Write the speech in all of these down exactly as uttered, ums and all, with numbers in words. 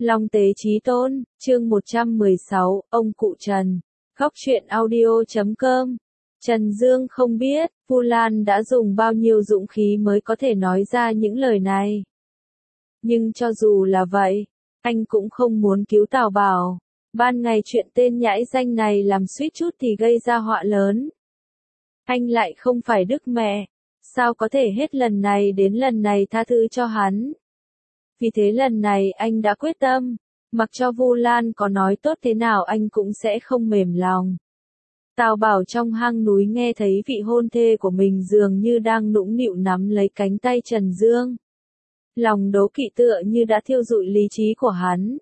Long Tế Chí Tôn, chương một trăm mười sáu, ông cụ Trần. Góc truyện audio chấm com. Trần Dương không biết, Vu Lan đã dùng bao nhiêu dũng khí mới có thể nói ra những lời này. Nhưng cho dù là vậy, anh cũng không muốn cứu Tào Bảo. Ban ngày chuyện tên nhãi danh này làm suýt chút thì gây ra họa lớn. Anh lại không phải Đức Mẹ, sao có thể hết lần này đến lần này tha thứ cho hắn. Vì thế lần này anh đã quyết tâm, mặc cho Vu Lan có nói tốt thế nào anh cũng sẽ không mềm lòng. Tào Bảo trong hang núi nghe thấy vị hôn thê của mình dường như đang nũng nịu nắm lấy cánh tay Trần Dương. Lòng đố kỵ tựa như đã thiêu rụi lý trí của hắn.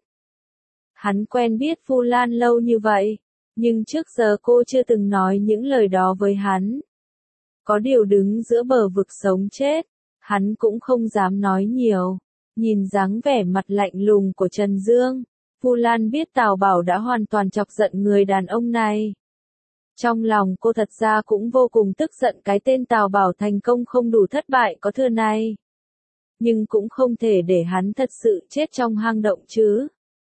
Hắn quen biết Vu Lan lâu như vậy, nhưng trước giờ cô chưa từng nói những lời đó với hắn. Có điều đứng giữa bờ vực sống chết, hắn cũng không dám nói nhiều. Nhìn dáng vẻ mặt lạnh lùng của Trần Dương, Vu Lan biết Tào Bảo đã hoàn toàn chọc giận người đàn ông này. Trong lòng cô thật ra cũng vô cùng tức giận cái tên Tào Bảo thành công không đủ thất bại có thừa này. Nhưng cũng không thể để hắn thật sự chết trong hang động chứ.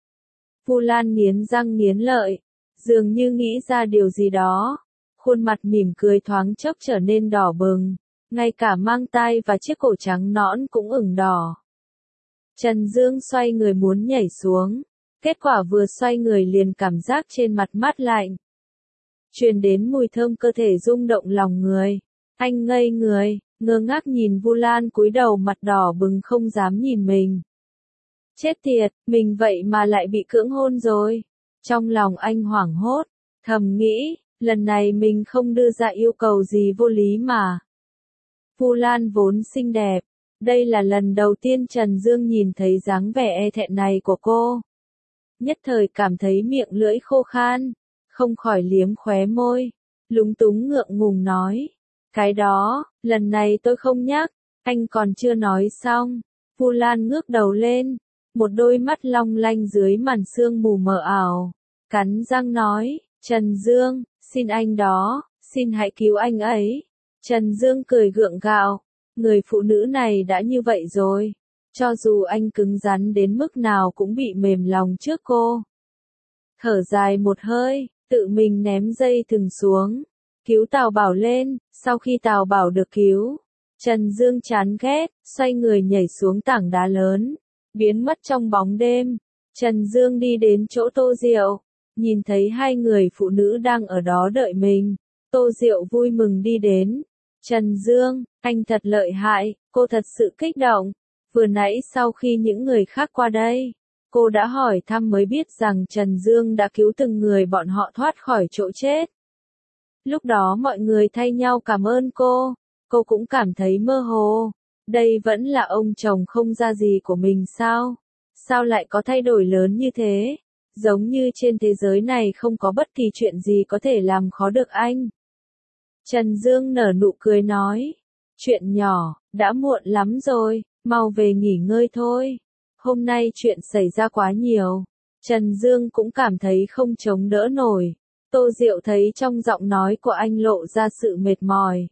Vu Lan nghiến răng nghiến lợi, dường như nghĩ ra điều gì đó. Khuôn mặt mỉm cười thoáng chốc trở nên đỏ bừng, ngay cả mang tai và chiếc cổ trắng nõn cũng ửng đỏ. Trần Dương xoay người muốn nhảy xuống, kết quả vừa xoay người liền cảm giác trên mặt mát lạnh. Truyền đến mùi thơm cơ thể rung động lòng người. Anh ngây người, ngơ ngác nhìn Vu Lan cúi đầu mặt đỏ bừng không dám nhìn mình. Chết tiệt, mình vậy mà lại bị cưỡng hôn rồi. Trong lòng anh hoảng hốt, thầm nghĩ, lần này mình không đưa ra yêu cầu gì vô lý mà. Vu Lan vốn xinh đẹp. Đây là lần đầu tiên Trần Dương nhìn thấy dáng vẻ e thẹn này của cô. Nhất thời cảm thấy miệng lưỡi khô khan, không khỏi liếm khóe môi, lúng túng ngượng ngùng nói. Cái đó, lần này tôi không nhắc, anh còn chưa nói xong. Vu Lan ngước đầu lên, một đôi mắt long lanh dưới màn sương mù mờ ảo. Cắn răng nói, Trần Dương, xin anh đó, xin hãy cứu anh ấy. Trần Dương cười gượng gạo. Người phụ nữ này đã như vậy rồi, cho dù anh cứng rắn đến mức nào cũng bị mềm lòng trước cô. Thở dài một hơi, tự mình ném dây thừng xuống, cứu Tào Bảo lên. Sau khi Tào Bảo được cứu, Trần Dương chán ghét, xoay người nhảy xuống tảng đá lớn, biến mất trong bóng đêm. Trần Dương đi đến chỗ Tô Diệu, nhìn thấy hai người phụ nữ đang ở đó đợi mình. Tô Diệu vui mừng đi đến. Trần Dương, anh thật lợi hại, cô thật sự kích động. Vừa nãy sau khi những người khác qua đây, cô đã hỏi thăm mới biết rằng Trần Dương đã cứu từng người bọn họ thoát khỏi chỗ chết. Lúc đó mọi người thay nhau cảm ơn cô, cô cũng cảm thấy mơ hồ. Đây vẫn là ông chồng không ra gì của mình sao? Sao lại có thay đổi lớn như thế? Giống như trên thế giới này không có bất kỳ chuyện gì có thể làm khó được anh. Trần Dương nở nụ cười nói, chuyện nhỏ, đã muộn lắm rồi, mau về nghỉ ngơi thôi. Hôm nay chuyện xảy ra quá nhiều, Trần Dương cũng cảm thấy không chống đỡ nổi. Tô Diệu thấy trong giọng nói của anh lộ ra sự mệt mỏi.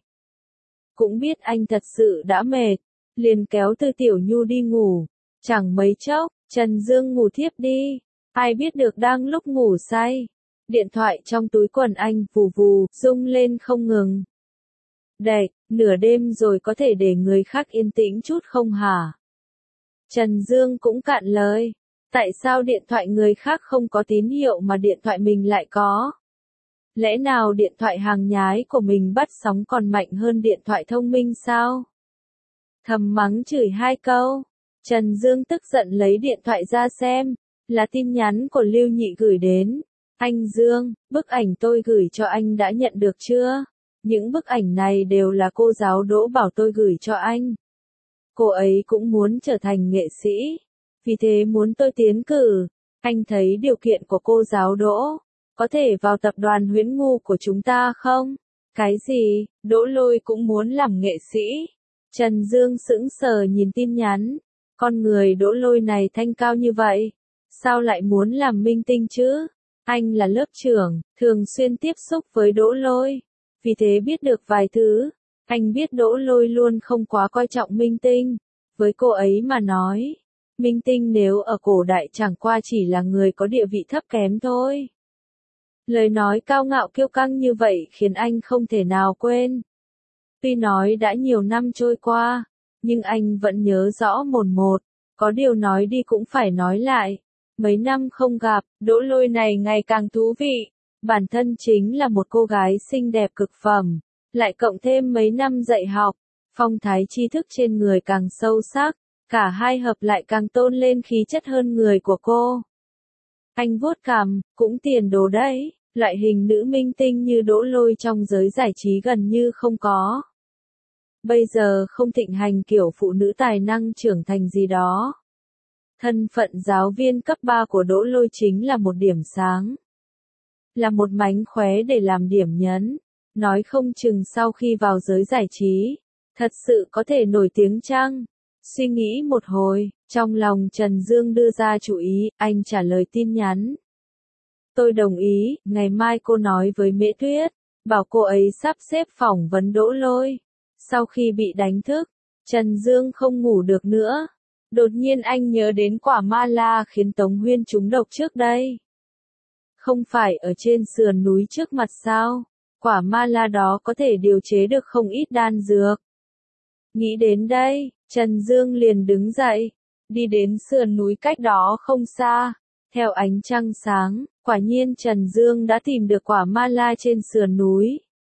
Cũng biết anh thật sự đã mệt, liền kéo Tư Tiểu Nhu đi ngủ. Chẳng mấy chốc, Trần Dương ngủ thiếp đi, ai biết được đang lúc ngủ say. Điện thoại trong túi quần anh vù vù, rung lên không ngừng. Đệt, nửa đêm rồi có thể để người khác yên tĩnh chút không hả? Trần Dương cũng cạn lời. Tại sao điện thoại người khác không có tín hiệu mà điện thoại mình lại có? Lẽ nào điện thoại hàng nhái của mình bắt sóng còn mạnh hơn điện thoại thông minh sao? Thầm mắng chửi hai câu. Trần Dương tức giận lấy điện thoại ra xem, là tin nhắn của Lưu Nhị gửi đến. Anh Dương, bức ảnh tôi gửi cho anh đã nhận được chưa? Những bức ảnh này đều là cô giáo Đỗ bảo tôi gửi cho anh. Cô ấy cũng muốn trở thành nghệ sĩ, vì thế muốn tôi tiến cử. Anh thấy điều kiện của cô giáo Đỗ, có thể vào tập đoàn Huyễn Ngu của chúng ta không? Cái gì, Đỗ Lôi cũng muốn làm nghệ sĩ? Trần Dương sững sờ nhìn tin nhắn, con người Đỗ Lôi này thanh cao như vậy, sao lại muốn làm minh tinh chứ? Anh là lớp trưởng, thường xuyên tiếp xúc với Đỗ Lôi, vì thế biết được vài thứ. Anh biết Đỗ Lôi luôn không quá coi trọng minh tinh. Với cô ấy mà nói, Minh tinh nếu ở cổ đại chẳng qua chỉ là người có địa vị thấp kém thôi. Lời nói cao ngạo kiêu căng như vậy khiến anh không thể nào quên. Tuy nói đã nhiều năm trôi qua, nhưng anh vẫn nhớ rõ mồn một, có điều nói đi cũng phải nói lại. Mấy năm không gặp, Đỗ Lôi này ngày càng thú vị. Bản thân chính là một cô gái xinh đẹp cực phẩm, lại cộng thêm mấy năm dạy học, phong thái tri thức trên người càng sâu sắc, cả hai hợp lại càng tôn lên khí chất hơn người của cô. Anh vuốt cằm, cũng tiền đồ đấy, loại hình nữ minh tinh như Đỗ Lôi trong giới giải trí gần như không có. Bây giờ không thịnh hành kiểu phụ nữ tài năng trưởng thành gì đó. Thân phận giáo viên cấp ba của Đỗ Lôi chính là một điểm sáng. Là một mánh khóe để làm điểm nhấn. Nói không chừng sau khi vào giới giải trí, thật sự có thể nổi tiếng chăng? Suy nghĩ một hồi, trong lòng Trần Dương đưa ra chủ ý, anh trả lời tin nhắn. Tôi đồng ý, ngày mai cô nói với Mễ Tuyết, bảo cô ấy sắp xếp phỏng vấn Đỗ Lôi. Sau khi bị đánh thức, Trần Dương không ngủ được nữa. Đột nhiên anh nhớ đến quả ma la khiến Tống Huyên trúng độc trước đây. Không phải ở trên sườn núi trước mặt sao? Quả ma la đó có thể điều chế được không ít đan dược. Nghĩ đến đây, Trần Dương liền đứng dậy, đi đến sườn núi cách đó không xa. Theo ánh trăng sáng, quả nhiên Trần Dương đã tìm được quả ma la trên sườn núi.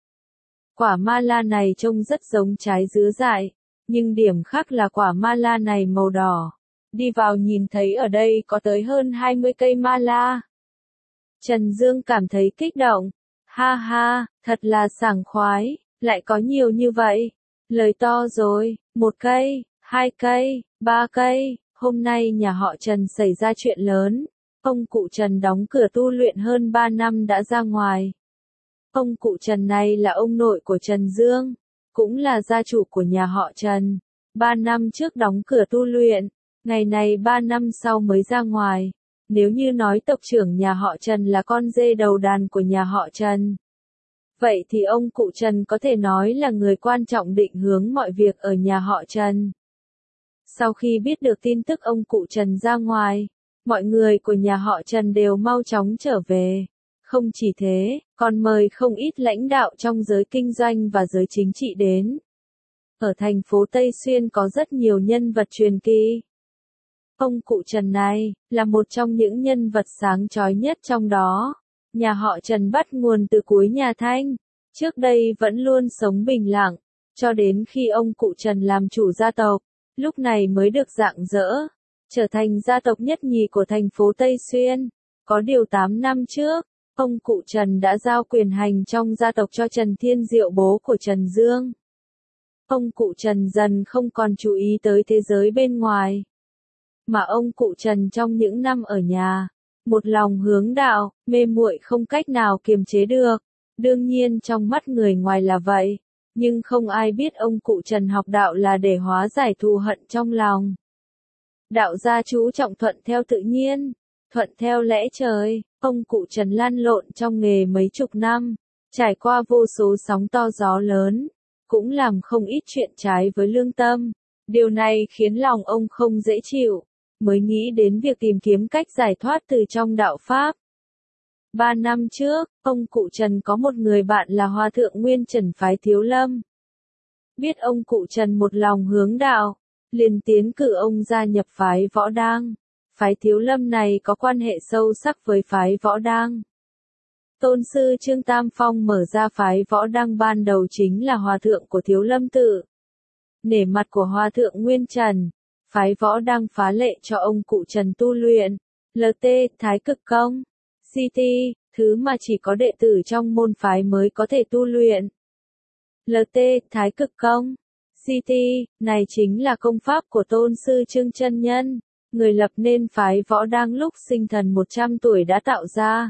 Quả ma la này trông rất giống trái dứa dại, nhưng điểm khác là quả ma la này màu đỏ. Đi vào nhìn thấy ở đây có tới hơn hai mươi cây ma la. Trần Dương cảm thấy kích động. Ha ha, thật là sảng khoái, lại có nhiều như vậy. Lời to rồi, một cây, hai cây, ba cây, hôm nay nhà họ Trần xảy ra chuyện lớn. Ông cụ Trần đóng cửa tu luyện hơn ba năm đã ra ngoài. Ông cụ Trần này là ông nội của Trần Dương, cũng là gia chủ của nhà họ Trần. Ba năm trước đóng cửa tu luyện, ngày này ba năm sau mới ra ngoài. Nếu như nói tộc trưởng nhà họ Trần là con dê đầu đàn của nhà họ Trần, vậy thì ông cụ Trần có thể nói là người quan trọng định hướng mọi việc ở nhà họ Trần. Sau khi biết được tin tức ông cụ Trần ra ngoài, mọi người của nhà họ Trần đều mau chóng trở về. Không chỉ thế, còn mời không ít lãnh đạo trong giới kinh doanh và giới chính trị đến. Ở thành phố Tây Xuyên có rất nhiều nhân vật truyền kỳ. Ông cụ Trần này, là một trong những nhân vật sáng chói nhất trong đó. Nhà họ Trần bắt nguồn từ cuối nhà Thanh, trước đây vẫn luôn sống bình lặng, cho đến khi ông cụ Trần làm chủ gia tộc, lúc này mới được rạng rỡ, trở thành gia tộc nhất nhì của thành phố Tây Xuyên. Có điều tám năm trước, ông cụ Trần đã giao quyền hành trong gia tộc cho Trần Thiên Diệu bố của Trần Dương. Ông cụ Trần dần không còn chú ý tới thế giới bên ngoài. Mà ông cụ Trần trong những năm ở nhà, một lòng hướng đạo, mê muội không cách nào kiềm chế được. Đương nhiên trong mắt người ngoài là vậy, nhưng không ai biết ông cụ Trần học đạo là để hóa giải thù hận trong lòng. Đạo gia chú trọng thuận theo tự nhiên, thuận theo lẽ trời. Ông cụ Trần lăn lộn trong nghề mấy chục năm, trải qua vô số sóng to gió lớn, cũng làm không ít chuyện trái với lương tâm. Điều này khiến lòng ông không dễ chịu, mới nghĩ đến việc tìm kiếm cách giải thoát từ trong đạo Pháp. Ba năm trước, ông cụ Trần có một người bạn là Hòa thượng Nguyên Trần phái Thiếu Lâm. Biết ông cụ Trần một lòng hướng đạo, liền tiến cử ông gia nhập phái Võ Đang. Phái Thiếu Lâm này có quan hệ sâu sắc với phái Võ Đang. Tôn sư Trương Tam Phong mở ra phái Võ Đang ban đầu chính là hòa thượng của Thiếu Lâm tự. Nể mặt của Hòa thượng Nguyên Trần, phái Võ Đang phá lệ cho ông cụ Trần tu luyện, lờ tê, Thái Cực Công, xê tê, thứ mà chỉ có đệ tử trong môn phái mới có thể tu luyện. lờ tê, Thái Cực Công, xê tê, này chính là công pháp của Tôn sư Trương Chân Nhân, người lập nên phái Võ Đang lúc sinh thần một trăm tuổi đã tạo ra.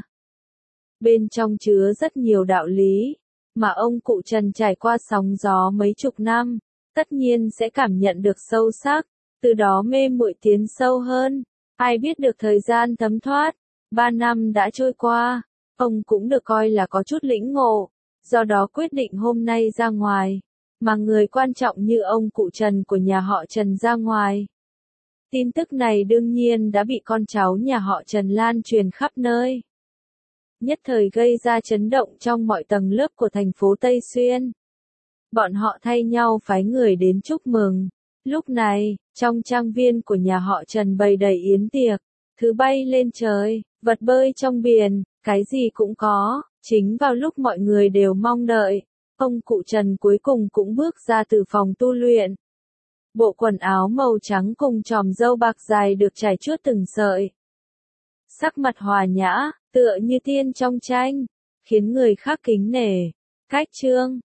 Bên trong chứa rất nhiều đạo lý, mà ông cụ Trần trải qua sóng gió mấy chục năm, tất nhiên sẽ cảm nhận được sâu sắc, từ đó mê muội tiến sâu hơn. Ai biết được thời gian thấm thoát, ba năm đã trôi qua, ông cũng được coi là có chút lĩnh ngộ, do đó quyết định hôm nay ra ngoài, mà người quan trọng như ông cụ Trần của nhà họ Trần ra ngoài. Tin tức này đương nhiên đã bị con cháu nhà họ Trần lan truyền khắp nơi. Nhất thời gây ra chấn động trong mọi tầng lớp của thành phố Tây Xuyên. Bọn họ thay nhau phái người đến chúc mừng. Lúc này, trong trang viên của nhà họ Trần bày đầy yến tiệc, thứ bay lên trời, vật bơi trong biển, cái gì cũng có. Chính vào lúc mọi người đều mong đợi, ông cụ Trần cuối cùng cũng bước ra từ phòng tu luyện. Bộ quần áo màu trắng cùng chòm râu bạc dài được trải chuốt từng sợi. Sắc mặt hòa nhã, tựa như tiên trong tranh, khiến người khác kính nể. Cách chương